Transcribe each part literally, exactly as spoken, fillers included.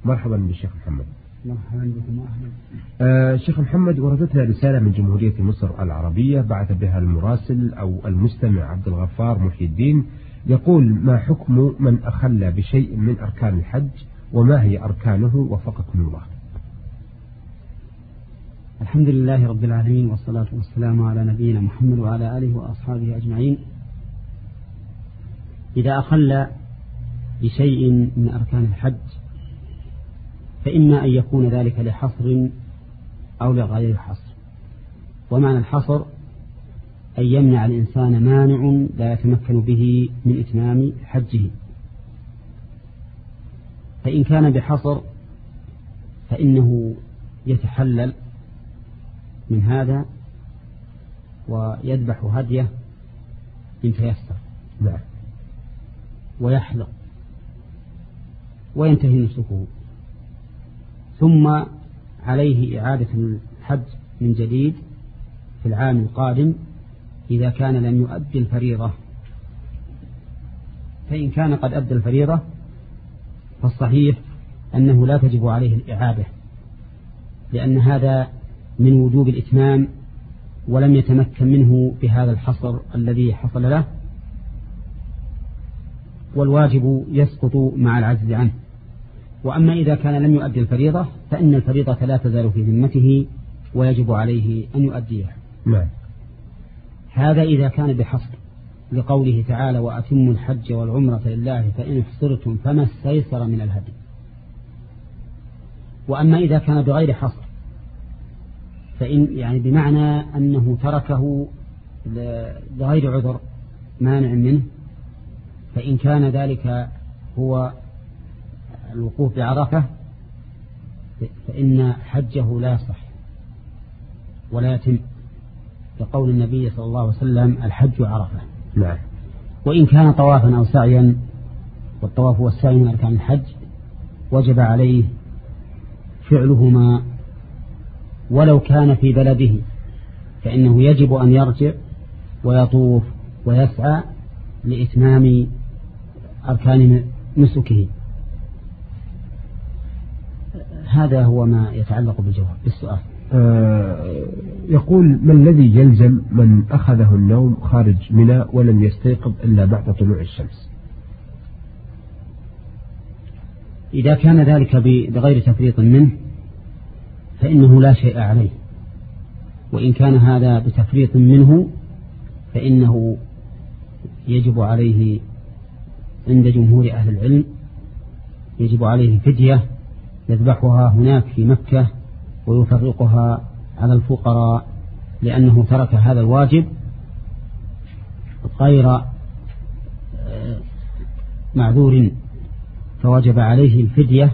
مرحبا بالشيخ محمد. مرحبا بكم أهلا. آه شيخ محمد، وردتنا رسالة من جمهورية مصر العربية بعث بها المراسل أو المستمع عبد الغفار محي الدين، يقول: ما حكم من أخل بشيء من أركان الحج، وما هي أركانه وفقكم الله؟ الحمد لله رب العالمين، والصلاة والسلام على نبينا محمد وعلى آله وأصحابه أجمعين. إذا أخل بشيء من أركان الحج فإما أن يكون ذلك لحصر أو لغير حصر. ومعنى الحصر أن يمنع الإنسان مانع لا يتمكن به من إتمام حجه. فإن كان بحصر فإنه يتحلل من هذا ويذبح هديه إن تيسر، نعم، ويحلق وينتهي نسكه، ثم عليه إعادة الحج من جديد في العام القادم إذا كان لم يؤدي الفريضة. فإن كان قد أدى الفريضة فالصحيح أنه لا تجب عليه الإعادة، لأن هذا من وجوب الإتمام ولم يتمكن منه بهذا الحصر الذي حصل له، والواجب يسقط مع العجز عنه. وأما إذا كان لم يؤدي الفريضة فإن الفريضة لا تزال في ذمته ويجب عليه أن يؤديها. نعم. هذا إذا كان بحصر، لقوله تعالى: وأتموا الحج والعمرة لله فإن احصرتم فما استيسر من الهدي. وأما إذا كان بغير حصر فإن يعني بمعنى أنه تركه لغير عذر مانع منه، فإن كان ذلك هو الوقوف بعرفة فإن حجه لا يصح ولا يتم، كقول النبي صلى الله عليه وسلم: الحج عرفة. نعم. وإن كان طوافا أو سعيا، والطواف والسعي من أركان الحج، وجب عليه فعلهما ولو كان في بلده، فإنه يجب أن يرجع ويطوف ويسعى لإتمام أركان نسكه. هذا هو ما يتعلق بالجواب بالسؤال. آه يقول: ما الذي يلزم من أخذه النوم خارج منى ولم يستيقظ إلا بعد طلوع الشمس؟ إذا كان ذلك بغير تفريط منه فإنه لا شيء عليه، وإن كان هذا بتفريط منه فإنه يجب عليه عند جمهور أهل العلم يجب عليه فدية يذبحها هناك في مكة ويفرقها على الفقراء، لأنه ترك هذا الواجب غير معذور، فوجب عليه الفدية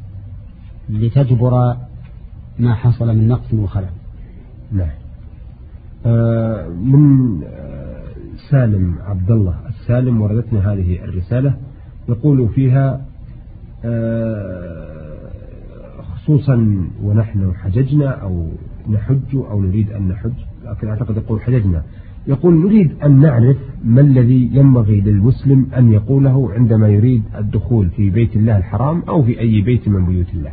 لتجبر ما حصل من نقص وخلل. نعم. آه من آه سالم عبد الله السالم وردتنا هذه الرسالة، يقول فيها: آه خصوصا ونحن حججنا أو نحج أو نريد أن نحج، لكن أعتقد يقول حججنا، يقول: نريد أن نعرف ما الذي ينبغي للمسلم أن يقوله عندما يريد الدخول في بيت الله الحرام أو في أي بيت من بيوت الله.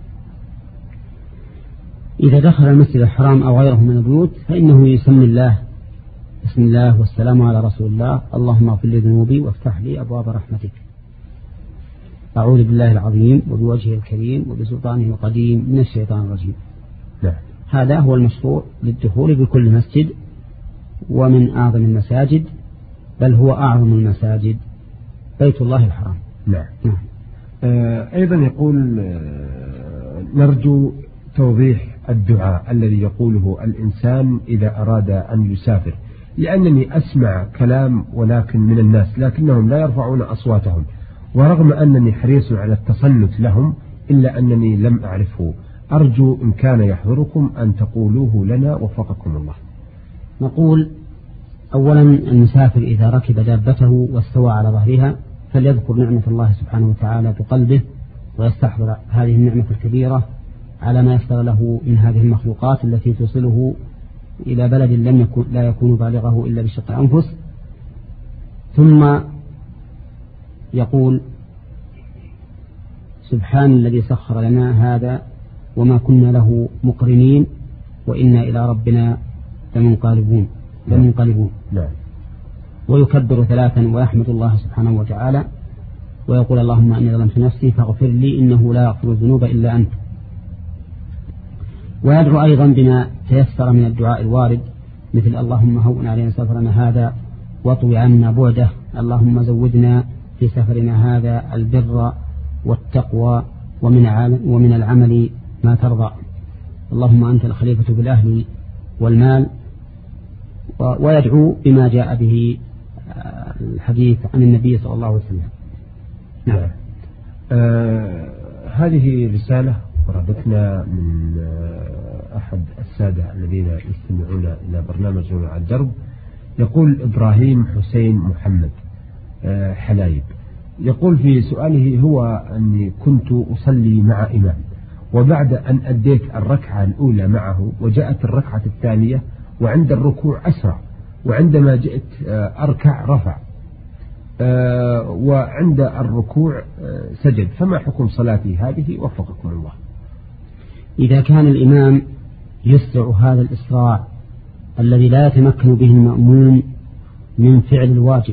إذا دخل المسجد الحرام أو غيره من البيوت فإنه يسمي الله: بسم الله والسلام على رسول الله، اللهم اغفر لي ذنوبي وافتح لي أبواب رحمتك، أعوذ بالله العظيم وبوجهه الكريم وبسلطانه القديم من الشيطان الرجيم. نعم. هذا هو المشروع للدخول بكل مسجد، ومن أعظم المساجد، بل هو أعظم المساجد بيت الله الحرام. نعم. نعم. آه أيضا يقول: آه نرجو توضيح الدعاء الذي يقوله الإنسان إذا أراد أن يسافر، لأنني أسمع كلام ولكن من الناس لكنهم لا يرفعون أصواتهم، ورغم أنني حريص على التصنت لهم إلا أنني لم أعرفه، أرجو إن كان يحضركم أن تقولوه لنا وفقكم الله. نقول: أولا المسافر إذا ركب دابته واستوى على ظهرها فليذكر نعمة الله سبحانه وتعالى بقلبه، ويستحضر هذه النعمة الكبيرة على ما يسر له من هذه المخلوقات التي توصله إلى بلد لم يكن لا يكون بالغه إلا بشق أنفس. ثم يقول: سبحان الذي سخر لنا هذا وما كنا له مقرنين وإنا إلى ربنا لمنقلبون لمنقلبون نعم. ويكبر ثلاثا ويحمد الله سبحانه وتعالى ويقول اللهم أني ظلمت نفسي فاغفر لي إنه لا يغفر الذنوب إلا أنت. ويدعو أيضا بما تيسر من الدعاء الوارد مثل اللهم هون علينا سفرنا هذا واطوي عنا بعده، اللهم زودنا في سفرنا هذا البر والتقوى ومن ومن العمل ما ترضى، اللهم أنت الخليفة بالأهل والمال. ويدعو بما جاء به الحديث عن النبي صلى الله عليه وسلم. نعم. آه هذه رسالة وردتنا من آه أحد السادة الذين يستمعون إلى برنامج نور على الدرب. يقول إبراهيم حسين محمد آه حلايب، يقول في سؤاله هو أني كنت أصلي مع إمام، وبعد أن أديت الركعة الأولى معه وجاءت الركعة الثانية وعند الركوع أسرع، وعندما جئت أركع رفع، وعند الركوع سجد، فما حكم صلاتي هذه وفقكم الله؟ إذا كان الإمام يسرع هذا الإسراع الذي لا يتمكن به المأموم من فعل الواجب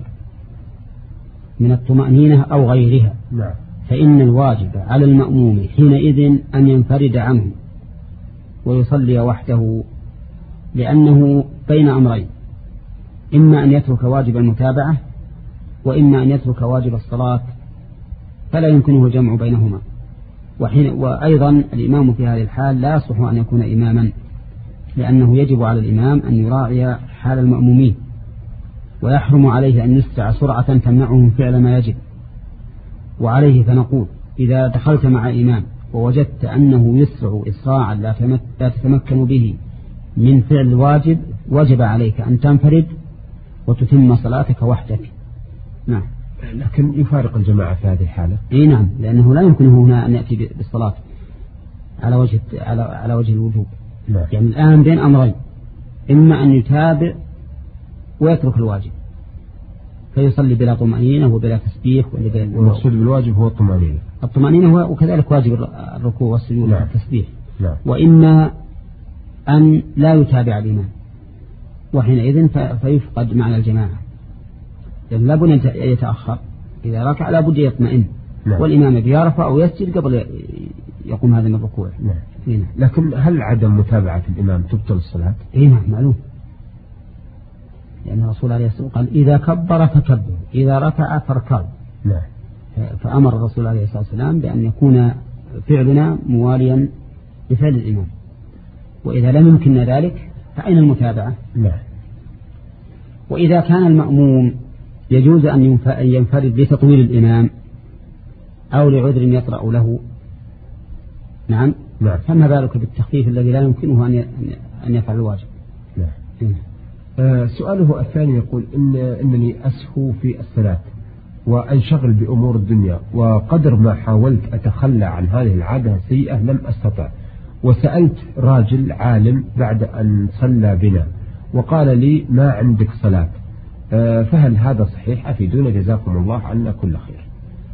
من الطمأنينة أو غيرها، نعم. فإن الواجب على المأموم حينئذ أن ينفرد عنه ويصلي وحده، لأنه بين أمرين، إما أن يترك واجب المتابعة وإما أن يترك واجب الصلاة، فلا يمكنه الجمع بينهما. وحين وأيضا الإمام في هذه الحال لا يصح أن يكون إماما، لأنه يجب على الإمام أن يراعي حال المأمومين، ويحرم عليه أن يسرع سرعة تمنعه من فعل ما يجب. وعليه فنقول إذا دخلت مع إمام ووجدت أنه يسرع إسراعا لا تتمكن به من فعل الواجب، وجب عليك أن تنفرد وتتم صلاتك وحدك. نعم. لكن يفارق الجماعة في هذه الحالة. إيه نعم، لأنه لا يمكنه هنا أن يأتي بالصلاة على وجه على على وجه الوجوب. نعم. يعني الآن بين أمرين، إما أن يتابع ويترك الواجب فيصلي بلا طمأنينة وبلا تسبيح. والمقصود بالواجب هو الطمأنينة. الطمأنينة هو وكذلك واجب الركوع والسجود نعم. والتسبيح. نعم. وإما أن لا يتابع الإمام، وحينئذ فيفقد معنى الجماعة، لأن لا بد أن يتأخر، إذا ركع لا بد يطمئن. نعم. والإمام يرفع أو يسجد قبل يقوم هذا من الركوع. نعم. هنا. لكن هل عدم متابعة الإمام تبطل الصلاة؟ إيه نعم معلوم، لأن الرسول عليه الصلاة والسلام قال إذا كبر فكبر إذا ركع فاركعوا. نعم. فأمر الرسول عليه الصلاة والسلام بأن يكون فعلنا مواليا لفعل الإمام، وإذا لم يمكن ذلك فأين المتابعة؟ نعم. وإذا كان المأموم يجوز أن ينفرد لتطويل الإمام أو لعذر يطرأ له، نعم، نعم. فما بالك بالتخفيف الذي لا يمكنه أن يفعل الواجب. نعم. آه سؤاله الثاني يقول إن إنني أسهو في الصلاة وأنشغل بأمور الدنيا، وقدر ما حاولت أتخلى عن هذه العادة السيئة لم أستطع، وسألت راجل عالم بعد أن صلى بنا وقال لي ما عندك صلاة، آه فهل هذا صحيح؟ أفيدونا جزاكم الله عنا كل خير.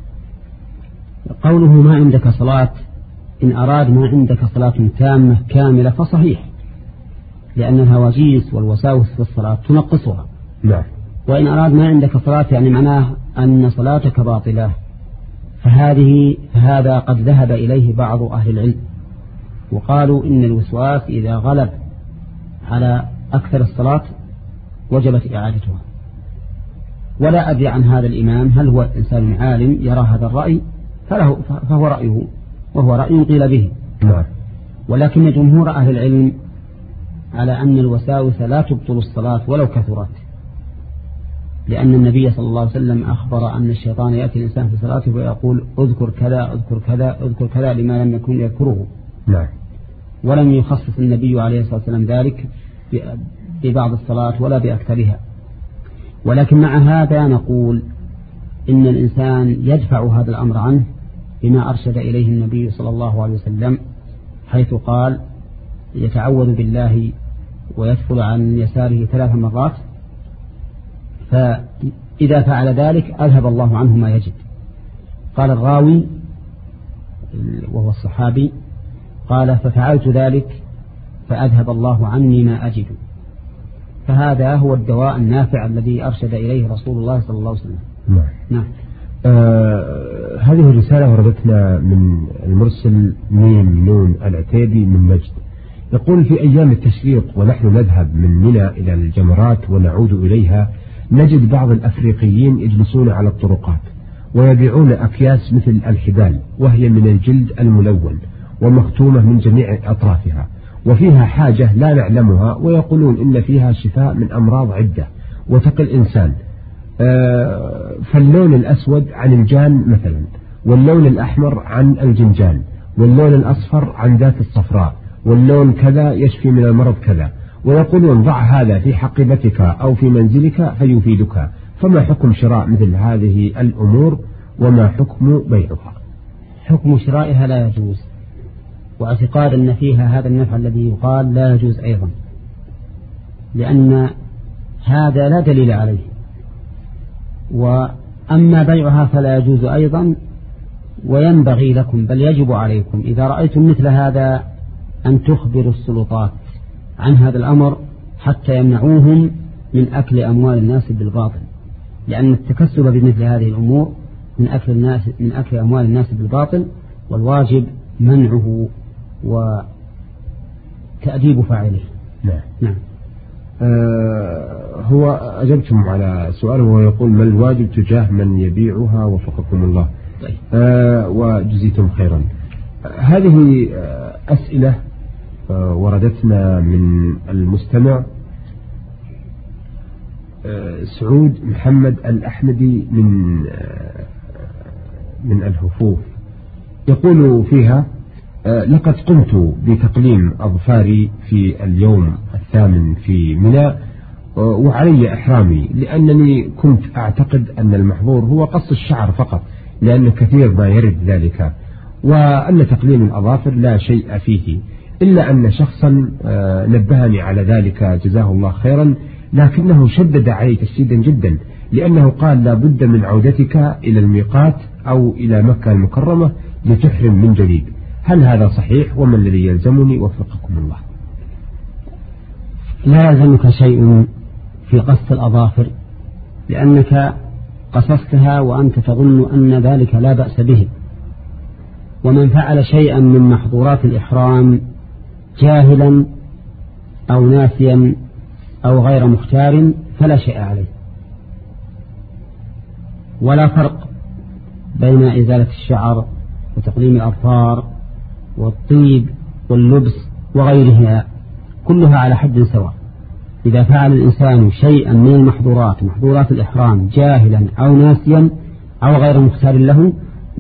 قوله ما عندك صلاة إن أراد ما عندك صلاة تامة كاملة فصحيح، لأن الهواجيس والوساوس في الصلاة تنقصها. نعم. وإن أراد ما عندك صلاة يعني معناه أن صلاتك باطلة، فهذه فهذا قد ذهب إليه بعض أهل العلم وقالوا إن الوسواس إذا غلب على أكثر الصلاة وجبت إعادتها. ولا أدري عن هذا الإمام هل هو إنسان عالم يرى هذا الرأي فله فهو رأيه، وهو رأي قيل به. نعم. ولكن جمهور أهل العلم على أن الوساوس لا تبطل الصلاة ولو كثرت، لأن النبي صلى الله عليه وسلم أخبر أن الشيطان يأتي الإنسان في صلاته ويقول اذكر كذا اذكر كذا اذكر كذا لما لم يكن يذكره. نعم. ولم يخصص النبي عليه الصلاة والسلام ذلك ببعض الصلاة ولا بأكثرها. ولكن مع هذا نقول إن الإنسان يدفع هذا الأمر عنه بما أرشد إليه النبي صلى الله عليه وسلم، حيث قال يتعوذ بالله ويدخل عن يساره ثلاث مرات، فإذا فعل ذلك أذهب الله عنه ما يجد. قال الراوي وهو الصحابي قال ففعلت ذلك فأذهب الله عني ما أجد. فهذا هو الدواء النافع الذي أرشد إليه رسول الله صلى الله عليه وسلم. نعم. نعم. آه هذه الرسالة وردتنا من المرسل ميم نون العتيبي من نجد، يقول في أيام التشريق ونحن نذهب من منى إلى الجمرات ونعود إليها نجد بعض الأفريقيين يجلسون على الطرقات ويبيعون أكياس مثل الحبال وهي من الجلد الملون ومختومة من جميع أطرافها وفيها حاجة لا نعلمها، ويقولون إن فيها شفاء من أمراض عدة وتقي الإنسان. آه فاللون الأسود عن الجان مثلا، واللون الأحمر عن الجنجان، واللون الأصفر عن ذات الصفراء، واللون كذا يشفي من المرض كذا، ويقولون ضع هذا في حقيبتك أو في منزلك فيفيدك. فما حكم شراء مثل هذه الأمور وما حكم بيعها؟ حكم شرائها لا يجوز، واعتقاد أن فيها هذا النفع الذي يقال لا يجوز أيضا، لأن هذا لا دليل عليه. وأما بيعها فلا يجوز أيضا، وينبغي لكم بل يجب عليكم إذا رأيتم مثل هذا أن تخبروا السلطات عن هذا الأمر حتى يمنعوهم من أكل أموال الناس بالباطل، لأن التكسب بمثل هذه الأمور من أكل الناس من أكل أموال الناس بالباطل، والواجب منعه وتأديب فاعله. نعم. نعم. آه هو أجبتم على سؤاله وهو يقول ما الواجب تجاه من يبيعها وفقكم الله. طيب. آه وجزيتم خيرا. آه هذه آه أسئلة آه وردتنا من المستمع آه سعود محمد الأحمدي من آه من الهفوف، يقول فيها آه لقد قمت بتقليم أظفاري في اليوم الثامن في منى آه وعلي إحرامي، لأنني كنت أعتقد أن المحظور هو قص الشعر فقط، لأن كثير ما يرد ذلك، وأن تقليم الأظافر لا شيء فيه، إلا أن شخصا آه نبهني على ذلك جزاه الله خيرا، لكنه شدد علي تشديدا جدا، لأنه قال لا بد من عودتك إلى الميقات أو إلى مكة المكرمة لتحرم من جديد. هل هذا صحيح؟ وما الذي يلزمني وفقكم الله؟ لا يلزمك شيء في قص الأظافر، لأنك قصصتها وأنت تظن أن ذلك لا بأس به. ومن فعل شيئا من محظورات الإحرام جاهلا أو ناسيا أو غير مختار فلا شيء عليه، ولا فرق بين إزالة الشعر وتقليم الأظفار والطيب واللبس وغيرها، كلها على حد سواء. إذا فعل الإنسان شيئا من المحظورات محظورات الإحرام جاهلا أو ناسيا أو غير مختار له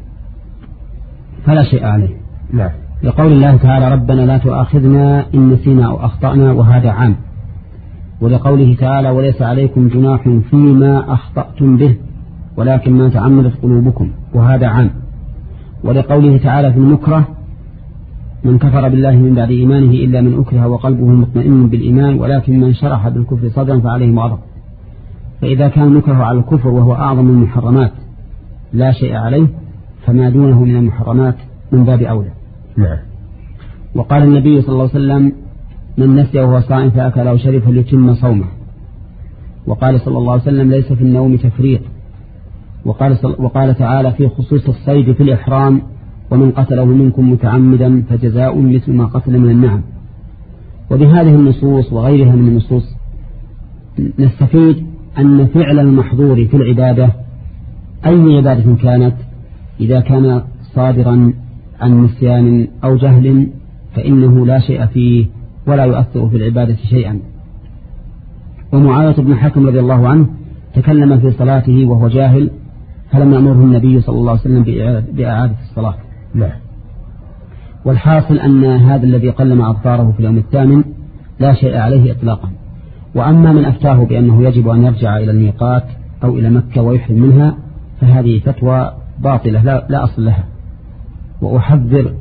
فلا شيء عليه. نعم. لقول الله تعالى ربنا لا تؤاخذنا إن نسينا أو أخطأنا، وهذا عام. ولقوله تعالى وليس عليكم جناح فيما أخطأتم به ولكن ما تعمدت قلوبكم، وهذا عام. ولقوله تعالى في المكره من كفر بالله من بعد إيمانه إلا من أكره وقلبه مطمئن بالإيمان ولكن من شرح بالكفر صدرا فعليه غضب. فإذا كان المكره على الكفر وهو أعظم المحرمات لا شيء عليه، فما دونه من المحرمات من باب أولى. نعم. وقال النبي صلى الله عليه وسلم من نسي وهو صائم فأكل أو شرب فليتم صومه. وقال صلى الله عليه وسلم ليس في النوم تفريط. وقال, وقال تعالى في خصوص الصيد في الإحرام ومن قتله منكم متعمدا فجزاء مثل ما قتل من النعم. وبهذه النصوص وغيرها من النصوص نستفيد أن فعل المحظور في العبادة أي عبادة كانت إذا كان صادرا عن نسيان أو جهل فإنه لا شيء فيه ولا يؤثر في العبادة شيئا. ومعاوية بن حكم رضي الله عنه تكلم في صلاته وهو جاهل فلم يأمره النبي صلى الله عليه وسلم بإعادة الصلاة. نعم. والحاصل أن هذا الذي قلم أظفاره في اليوم الثامن لا شيء عليه إطلاقا. وأما من أفتاه بأنه يجب أن يرجع إلى الميقات أو إلى مكة ويحرم منها فهذه فتوى باطلة لا, لا أصل لها. وأحذر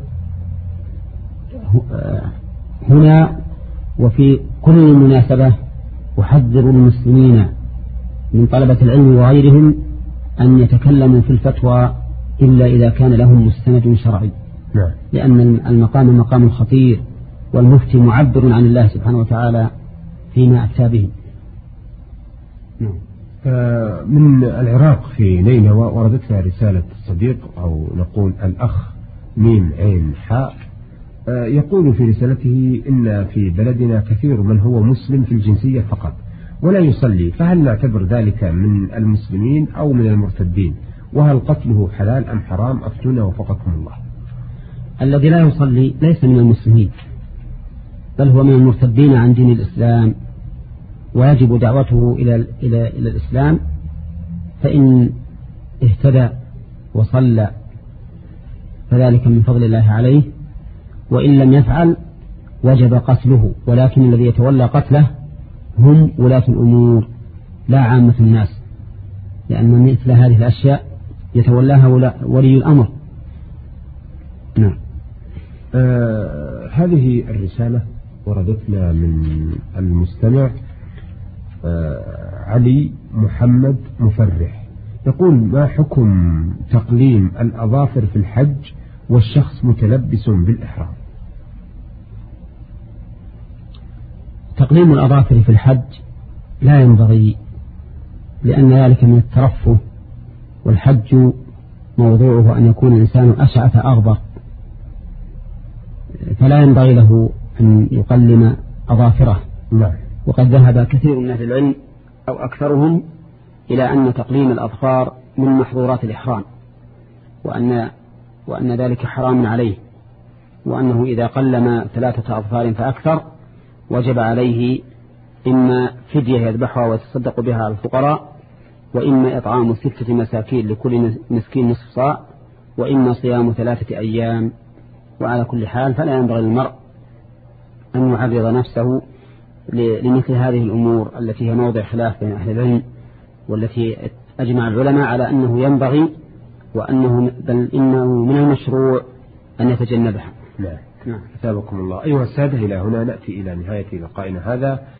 هنا وفي كل مناسبة أحذر المسلمين من طلبة العلم وغيرهم أن يتكلموا في الفتوى إلا إذا كان لهم مستند شرعي، نعم. لأن المقام مقام خطير، والمفتي معبر عن الله سبحانه وتعالى فيما أفتى به. نعم. من العراق في نينوى وردتنا رسالة الصديق أو نقول الأخ ميم عين حاء، يقول في رسالته إن في بلدنا كثير من هو مسلم في الجنسية فقط ولا يصلي، فهل نعتبر ذلك من المسلمين أو من المرتدين؟ وهل قتله حلال أم حرام؟ أفتونا وفقكم الله. الذي لا يصلي ليس من المسلمين، بل هو من المرتدين عن دين الإسلام، ويجب دعوته إلى إلى إلى الإسلام، فإن اهتدى وصلى فذلك من فضل الله عليه، وإن لم يفعل وجب قتله، ولكن الذي يتولى قتله هم ولاة الأمور لا عامة الناس، لأن مثل هذه الأشياء يتولاها ولي الأمر. نعم. آه هذه الرسالة وردتنا من المستمع آه علي محمد مفرح، يقول: ما حكم تقليم الأظافر في الحج والشخص متلبس بالإحرام؟ تقليم الأظافر في الحج لا ينبغي، لأن ذلك من الترفه، والحج موضوعه أن يكون الإنسان أشعث أغبر، فلا ينبغي له أن يقلم أظافره. نعم. وقد ذهب كثير من أهل العلم أو أكثرهم إلى أن تقليم الأظفار من محظورات الإحرام، وأن وأن ذلك حرام عليه، وأنه إذا قلم ثلاثة أظفار فأكثر وجب عليه إما فدية يذبحها ويتصدق بها على الفقراء، وإما إطعام ستة مساكين لكل مسكين نصف صاع، وإما صيام ثلاثة أيام. وعلى كل حال فلا ينبغي للمرء أن يعرض نفسه لمثل هذه الأمور التي هي موضع خلاف بين أهل العلم، والتي أجمع العلماء على أنه ينبغي، وأنه بل إنه من المشروع أن يتجنبها. نعم. نعم. أثابكم الله. أيها السادة، إلى هنا نأتي إلى نهاية لقائنا هذا.